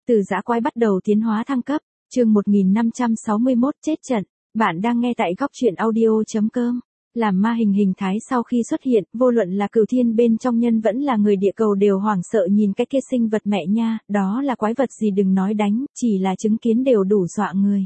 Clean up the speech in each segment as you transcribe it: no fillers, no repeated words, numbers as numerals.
Từ dã quái bắt đầu tiến hóa thăng cấp, chương 1561 chết trận. Bạn đang nghe tại góc truyện audio.com. Làm ma hình thái sau khi xuất hiện, vô luận là cửu thiên bên trong nhân vẫn là người địa cầu đều hoảng sợ nhìn cái kia sinh vật mẹ nha, đó là quái vật gì đừng nói đánh, chỉ là chứng kiến đều đủ dọa người.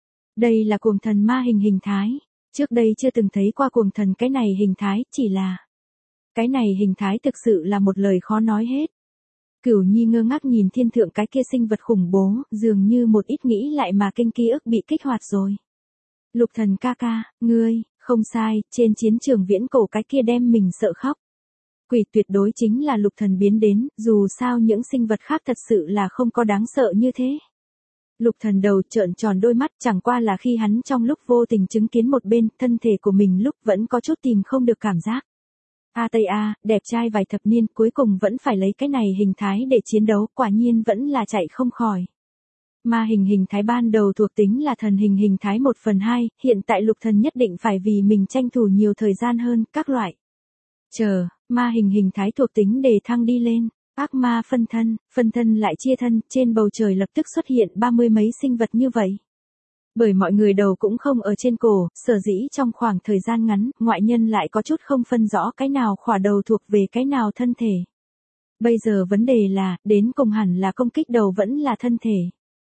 Đây là cuồng thần ma hình thái. Trước đây chưa từng thấy qua cuồng thần cái này hình thái, chỉ là cái này hình thái thực sự là một lời khó nói hết. Cửu Nhi ngơ ngác nhìn thiên thượng cái kia sinh vật khủng bố, dường như một ít nghĩ lại mà kinh ký ức bị kích hoạt rồi. Lục thần ca ca, ngươi, không sai, trên chiến trường viễn cổ cái kia đem mình sợ khóc. Quỷ tuyệt đối chính là lục thần biến đến, dù sao những sinh vật khác thật sự là không có đáng sợ như thế. Lục thần đầu trợn tròn đôi mắt, chẳng qua là khi hắn trong lúc vô tình chứng kiến một bên thân thể của mình lúc vẫn có chút tìm không được cảm giác. Tây A, đẹp trai vài thập niên cuối cùng vẫn phải lấy cái này hình thái để chiến đấu, quả nhiên vẫn là chạy không khỏi. Ma hình thái ban đầu thuộc tính là thần hình thái 1/2, hiện tại lục thần nhất định phải vì mình tranh thủ nhiều thời gian hơn, các loại. Chờ, ma hình thái thuộc tính đề thăng đi lên, ác ma phân thân lại chia thân, trên bầu trời lập tức xuất hiện 30 mấy sinh vật như vậy. Bởi mọi người đầu cũng không ở trên cổ, sở dĩ trong khoảng thời gian ngắn, ngoại nhân lại có chút không phân rõ cái nào khỏa đầu thuộc về cái nào thân thể. Bây giờ vấn đề là, đến cùng hẳn là công kích đầu vẫn là thân thể.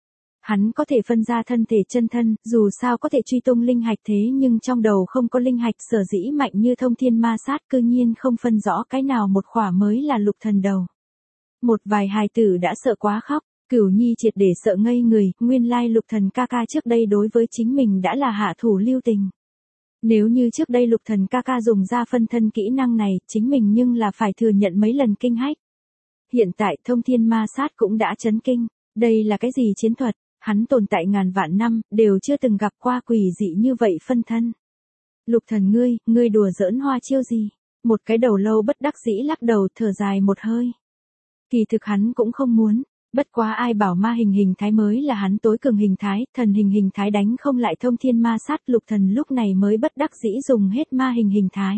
Hắn có thể phân ra thân thể chân thân, dù sao có thể truy tung linh hạch thế nhưng trong đầu không có linh hạch sở dĩ mạnh như thông thiên ma sát cư nhiên không phân rõ cái nào một khỏa mới là lục thần đầu. Một vài hài tử đã sợ quá khóc. Cửu Nhi triệt để sợ ngây người, nguyên lai lục thần ca ca trước đây đối với chính mình đã là hạ thủ lưu tình. Nếu như trước đây lục thần ca ca dùng ra phân thân kỹ năng này, chính mình nhưng là phải thừa nhận mấy lần kinh hách. Hiện tại thông thiên ma sát cũng đã chấn kinh, đây là cái gì chiến thuật, hắn tồn tại ngàn vạn năm, đều chưa từng gặp qua quỷ dị như vậy phân thân. Lục thần ngươi đùa giỡn hoa chiêu gì? Một cái đầu lâu bất đắc dĩ lắc đầu thở dài một hơi. Kỳ thực hắn cũng không muốn. Bất quá ai bảo ma hình thái mới là hắn tối cường hình thái, thần hình thái đánh không lại thông thiên ma sát, lục thần lúc này mới bất đắc dĩ dùng hết ma hình thái.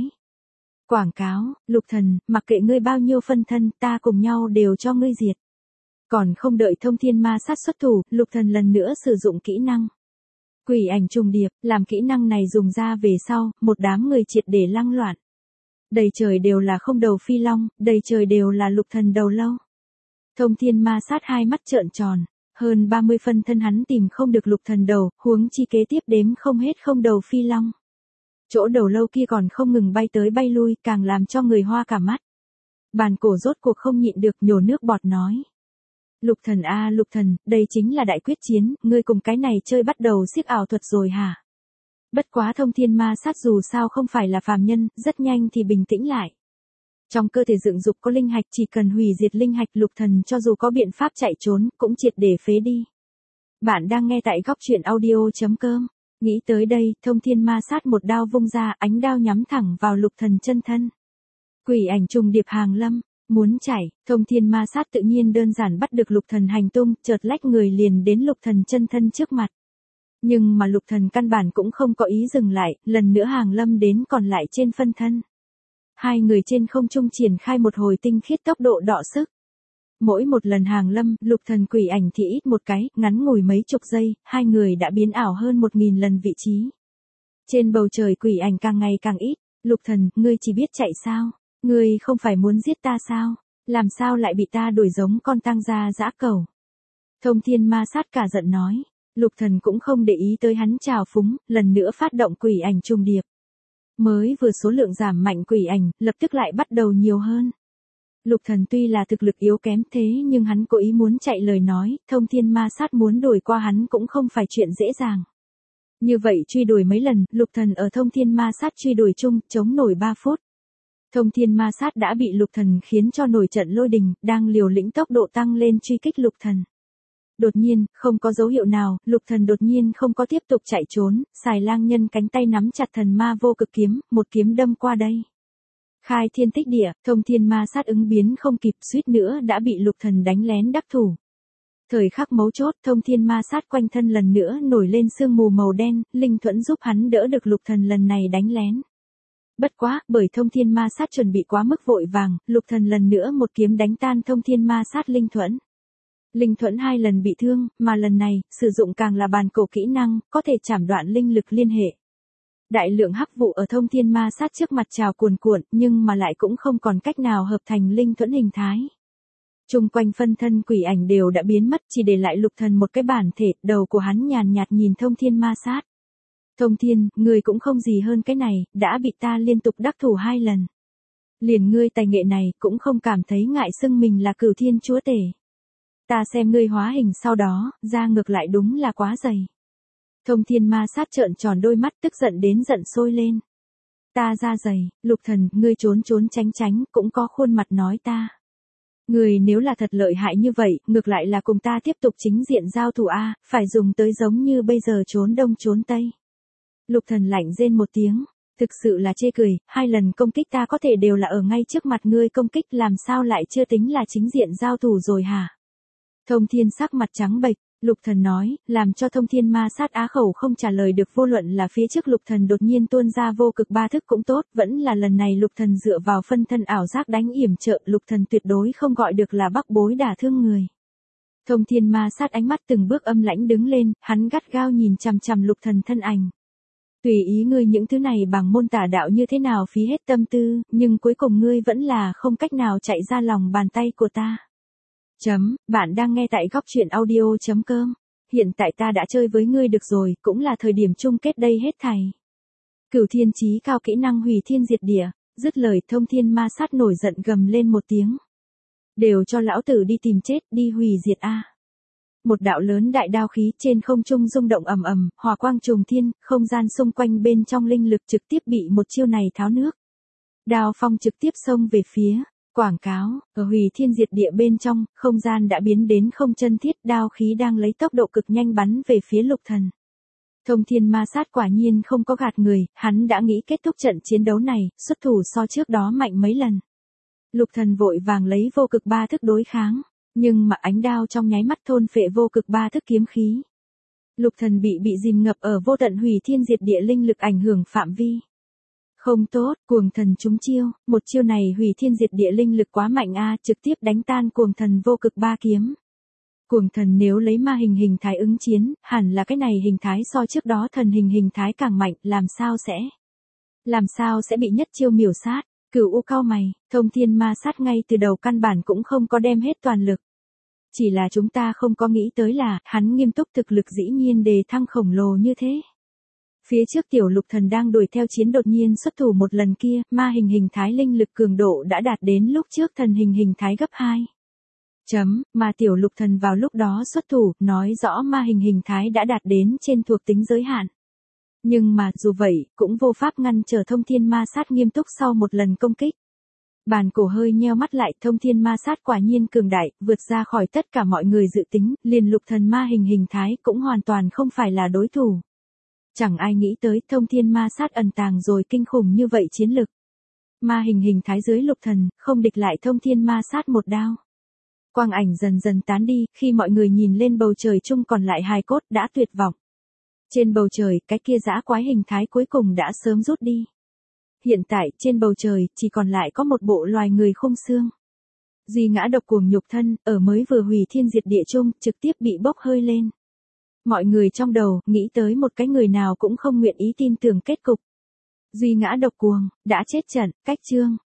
Quảng cáo, lục thần, mặc kệ ngươi bao nhiêu phân thân, ta cùng nhau đều cho ngươi diệt. Còn không đợi thông thiên ma sát xuất thủ, lục thần lần nữa sử dụng kỹ năng. Quỷ ảnh trùng điệp, làm kỹ năng này dùng ra về sau, một đám người triệt để lăng loạn. Đầy trời đều là không đầu phi long, đầy trời đều là lục thần đầu lâu. Thông thiên ma sát hai mắt trợn tròn, hơn 30 phân thân hắn tìm không được lục thần đầu, huống chi kế tiếp đếm không hết không đầu phi long. Chỗ đầu lâu kia còn không ngừng bay tới bay lui, càng làm cho người hoa cả mắt. Bàn cổ rốt cuộc không nhịn được nhổ nước bọt nói. Lục thần a lục thần, đây chính là đại quyết chiến, ngươi cùng cái này chơi bắt đầu xiếc ảo thuật rồi hả? Bất quá thông thiên ma sát dù sao không phải là phàm nhân, rất nhanh thì bình tĩnh lại. Trong cơ thể dựng dục có linh hạch, chỉ cần hủy diệt linh hạch, lục thần cho dù có biện pháp chạy trốn, cũng triệt để phế đi. Bạn đang nghe tại góc truyện audio.com. Nghĩ tới đây, thông thiên ma sát một đao vung ra, ánh đao nhắm thẳng vào lục thần chân thân. Quỷ ảnh trùng điệp hàng lâm, muốn chạy, thông thiên ma sát tự nhiên đơn giản bắt được lục thần hành tung, chợt lách người liền đến lục thần chân thân trước mặt. Nhưng mà lục thần căn bản cũng không có ý dừng lại, lần nữa hàng lâm đến còn lại trên phân thân. Hai người trên không trung triển khai một hồi tinh khiết tốc độ đọ sức. Mỗi một lần hàng lâm, lục thần quỷ ảnh thì ít một cái, ngắn ngủi mấy chục giây, hai người đã biến ảo hơn 1000 lần vị trí. Trên bầu trời quỷ ảnh càng ngày càng ít, lục thần, ngươi chỉ biết chạy sao? Ngươi không phải muốn giết ta sao? Làm sao lại bị ta đuổi giống con tang gia dã cẩu? Thông thiên ma sát cả giận nói, lục thần cũng không để ý tới hắn trào phúng, lần nữa phát động quỷ ảnh trùng điệp. Mới vừa số lượng giảm mạnh quỷ ảnh, lập tức lại bắt đầu nhiều hơn. Lục thần tuy là thực lực yếu kém thế nhưng hắn cố ý muốn chạy lời nói, thông thiên ma sát muốn đuổi qua hắn cũng không phải chuyện dễ dàng. Như vậy truy đuổi mấy lần, lục thần ở thông thiên ma sát truy đuổi chung, chống nổi 3 phút. Thông thiên ma sát đã bị lục thần khiến cho nổi trận lôi đình, đang liều lĩnh tốc độ tăng lên truy kích lục thần. Đột nhiên, không có dấu hiệu nào, lục thần đột nhiên không có tiếp tục chạy trốn, xài lang nhân cánh tay nắm chặt thần ma vô cực kiếm, một kiếm đâm qua đây. Khai thiên tích địa, thông thiên ma sát ứng biến không kịp, suýt nữa đã bị lục thần đánh lén đắc thủ. Thời khắc mấu chốt, thông thiên ma sát quanh thân lần nữa nổi lên sương mù màu đen, linh thuẫn giúp hắn đỡ được lục thần lần này đánh lén. Bất quá, bởi thông thiên ma sát chuẩn bị quá mức vội vàng, lục thần lần nữa một kiếm đánh tan thông thiên ma sát linh thuẫn. Linh thuẫn 2 lần bị thương, mà lần này, sử dụng càng là bàn cổ kỹ năng, có thể chảm đoạn linh lực liên hệ. Đại lượng hắc vụ ở thông thiên ma sát trước mặt trào cuồn cuộn, nhưng mà lại cũng không còn cách nào hợp thành linh thuẫn hình thái. Trung quanh phân thân quỷ ảnh đều đã biến mất, chỉ để lại Lục Thần một cái bản thể, đầu của hắn nhàn nhạt nhìn thông thiên ma sát. Thông thiên, ngươi cũng không gì hơn cái này, đã bị ta liên tục đắc thủ 2 lần. Liền ngươi tài nghệ này, cũng không cảm thấy ngại xưng mình là Cửu Thiên Chúa Tể. Ta xem ngươi hóa hình sau đó, da ngược lại đúng là quá dày. Thông thiên ma sát trợn tròn đôi mắt tức giận đến giận sôi lên. Ta da dày, Lục Thần, ngươi trốn trốn tránh tránh, cũng có khuôn mặt nói ta. Ngươi nếu là thật lợi hại như vậy, ngược lại là cùng ta tiếp tục chính diện giao thủ a, phải dùng tới giống như bây giờ trốn đông trốn tây. Lục Thần lạnh rên một tiếng, thực sự là chê cười, 2 lần công kích ta có thể đều là ở ngay trước mặt ngươi công kích, làm sao lại chưa tính là chính diện giao thủ rồi hả? Thông thiên sắc mặt trắng bệch, Lục Thần nói, làm cho thông thiên ma sát á khẩu không trả lời được, vô luận là phía trước Lục Thần đột nhiên tuôn ra vô cực 3 thức cũng tốt, vẫn là lần này Lục Thần dựa vào phân thân ảo giác đánh yểm trợ, Lục Thần tuyệt đối không gọi được là bắc bối đả thương người. Thông thiên ma sát ánh mắt từng bước âm lãnh đứng lên, hắn gắt gao nhìn chằm chằm Lục Thần thân ảnh. Tùy ý ngươi những thứ này bằng môn tả đạo như thế nào phí hết tâm tư, nhưng cuối cùng ngươi vẫn là không cách nào chạy ra lòng bàn tay của ta. Bạn đang nghe tại góc truyện audio.com. Hiện tại ta đã chơi với ngươi được rồi, cũng là thời điểm chung kết đây hết thảy. Cửu thiên chí cao kỹ năng hủy thiên diệt địa, dứt lời thông thiên ma sát nổi giận gầm lên một tiếng. Đều cho lão tử đi tìm chết, đi hủy diệt a. Một đạo lớn đại đao khí trên không trung rung động ầm ầm, hỏa quang trùng thiên, không gian xung quanh bên trong linh lực trực tiếp bị một chiêu này tháo nước. Đao phong trực tiếp xông về phía. Quảng cáo, ở hủy thiên diệt địa bên trong, không gian đã biến đến không chân thiết, đao khí đang lấy tốc độ cực nhanh bắn về phía Lục Thần. Thông thiên ma sát quả nhiên không có gạt người, hắn đã nghĩ kết thúc trận chiến đấu này, xuất thủ so trước đó mạnh mấy lần. Lục Thần vội vàng lấy vô cực 3 thức đối kháng, nhưng mà ánh đao trong nháy mắt thôn phệ vô cực 3 thức kiếm khí. Lục Thần bị dìm ngập ở vô tận hủy thiên diệt địa linh lực ảnh hưởng phạm vi. Không tốt, cuồng thần trúng chiêu, một chiêu này hủy thiên diệt địa linh lực quá mạnh a, trực tiếp đánh tan cuồng thần vô cực 3 kiếm. Cuồng thần nếu lấy ma hình thái ứng chiến, hẳn là cái này hình thái so trước đó thần hình thái càng mạnh, làm sao sẽ bị nhất chiêu miểu sát. Cửu U cau mày, thông thiên ma sát ngay từ đầu căn bản cũng không có đem hết toàn lực. Chỉ là chúng ta không có nghĩ tới là, hắn nghiêm túc thực lực dĩ nhiên đề thăng khổng lồ như thế. Phía trước tiểu Lục Thần đang đuổi theo chiến đột nhiên xuất thủ một lần kia, ma hình thái linh lực cường độ đã đạt đến lúc trước thần hình thái gấp 2. Mà tiểu Lục Thần vào lúc đó xuất thủ, nói rõ ma hình thái đã đạt đến trên thuộc tính giới hạn. Nhưng mà, dù vậy, cũng vô pháp ngăn trở thông thiên ma sát nghiêm túc sau một lần công kích. Bàn cổ hơi nheo mắt lại, thông thiên ma sát quả nhiên cường đại, vượt ra khỏi tất cả mọi người dự tính, liền Lục Thần ma hình thái cũng hoàn toàn không phải là đối thủ. Chẳng ai nghĩ tới thông thiên ma sát ẩn tàng rồi kinh khủng như vậy chiến lực. Ma hình thái dưới Lục Thần, không địch lại thông thiên ma sát một đao. Quang ảnh dần dần tán đi, khi mọi người nhìn lên bầu trời chung còn lại hài cốt đã tuyệt vọng. Trên bầu trời, cái kia dã quái hình thái cuối cùng đã sớm rút đi. Hiện tại, trên bầu trời, chỉ còn lại có một bộ loài người khung xương. Duy ngã độc cuồng nhục thân, ở mới vừa hủy thiên diệt địa chung, trực tiếp bị bốc hơi lên. Mọi người trong đầu, nghĩ tới một cái người nào cũng không nguyện ý tin tưởng kết cục. Duy ngã độc cuồng, đã chết trận, cách chương.